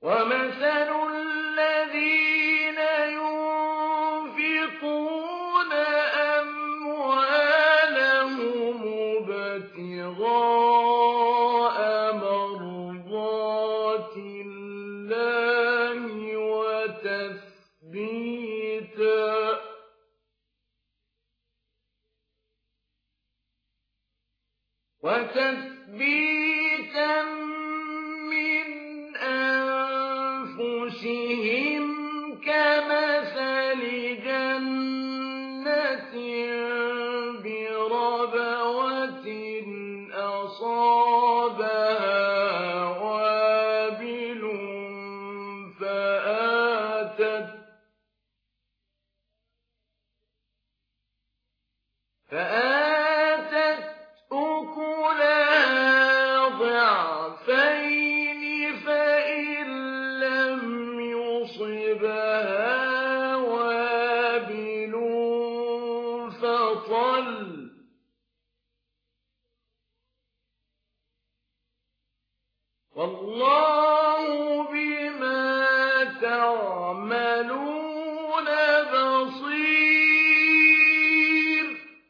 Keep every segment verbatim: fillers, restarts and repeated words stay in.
ومثل الذين ينفقون أموالهم ابتغاء مرضات الله وتثبيتا وتثبيتا من أنفسهم كمثل جنة بربوة أصابها وابل فآتت فآتت أكلها ضعفين فإن لم يصبها وابل فطل والله بما تعملون بصير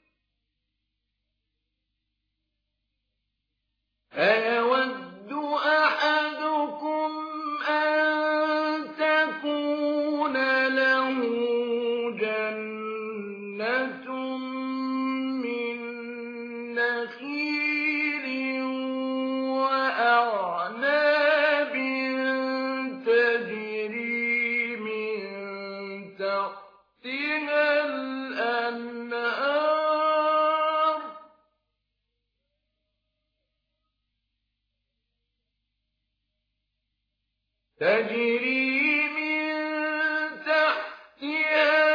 أيود أحدكم أن تكون له جنة من نخيل وأعناب تجري من تحتها الأنهار تجري من تحتها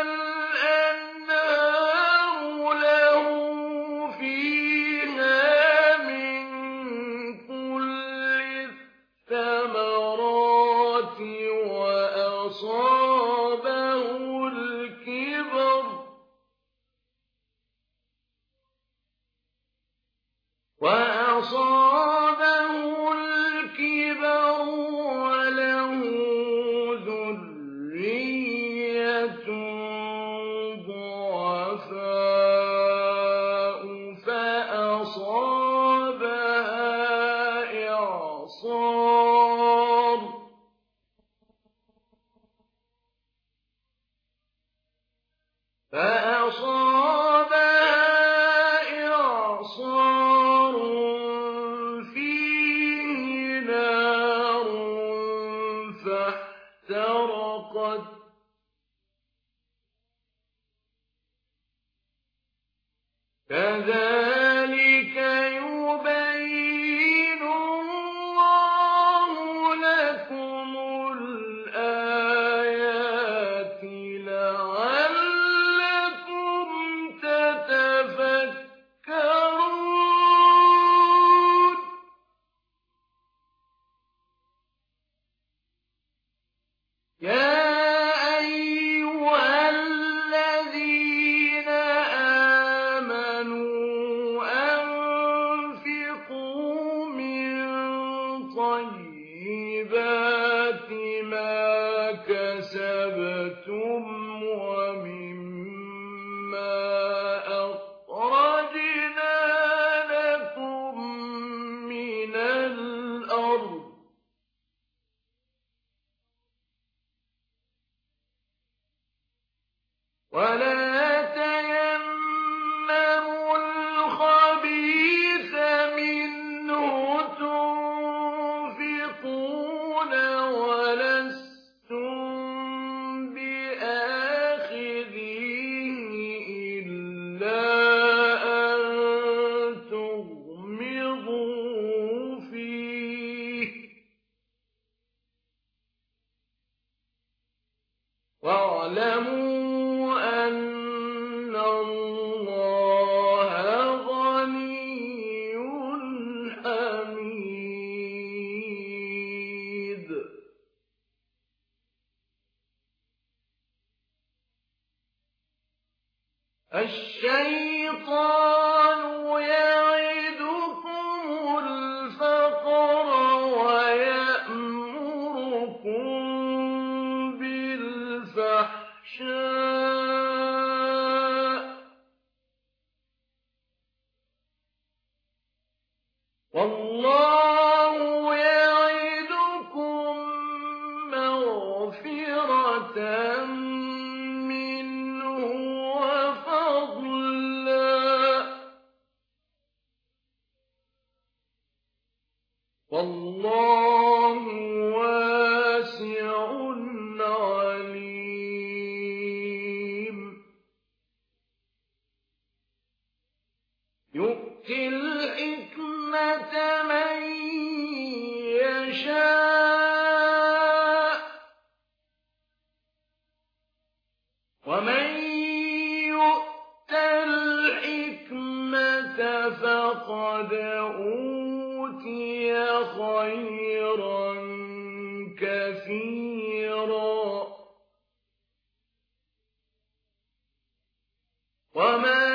الأنهار له فيها من كل الثمرات وأصابه الكبر وأصابه الكبر وله ذرية ضعفاء فأصابها إعصار فأصابها إعصار فيه نار فاحترقت كذلك يبين الله لكم الآيات لعلكم تتفكرون يا أيها الذين آمنوا أنفقوا من طيبات ما كسبتم ومما أخرجنا لكم من الأرض ولا تيمموا الخبيث منه تنفقون ولستم بآخذيه إلا أن تغمضوا فيه واعلموا أن الله غني حميد الشيطان يعدكم الفقر ويأمركم ومن يؤت الحكمة فقد أوتي خيرا كثيرا وما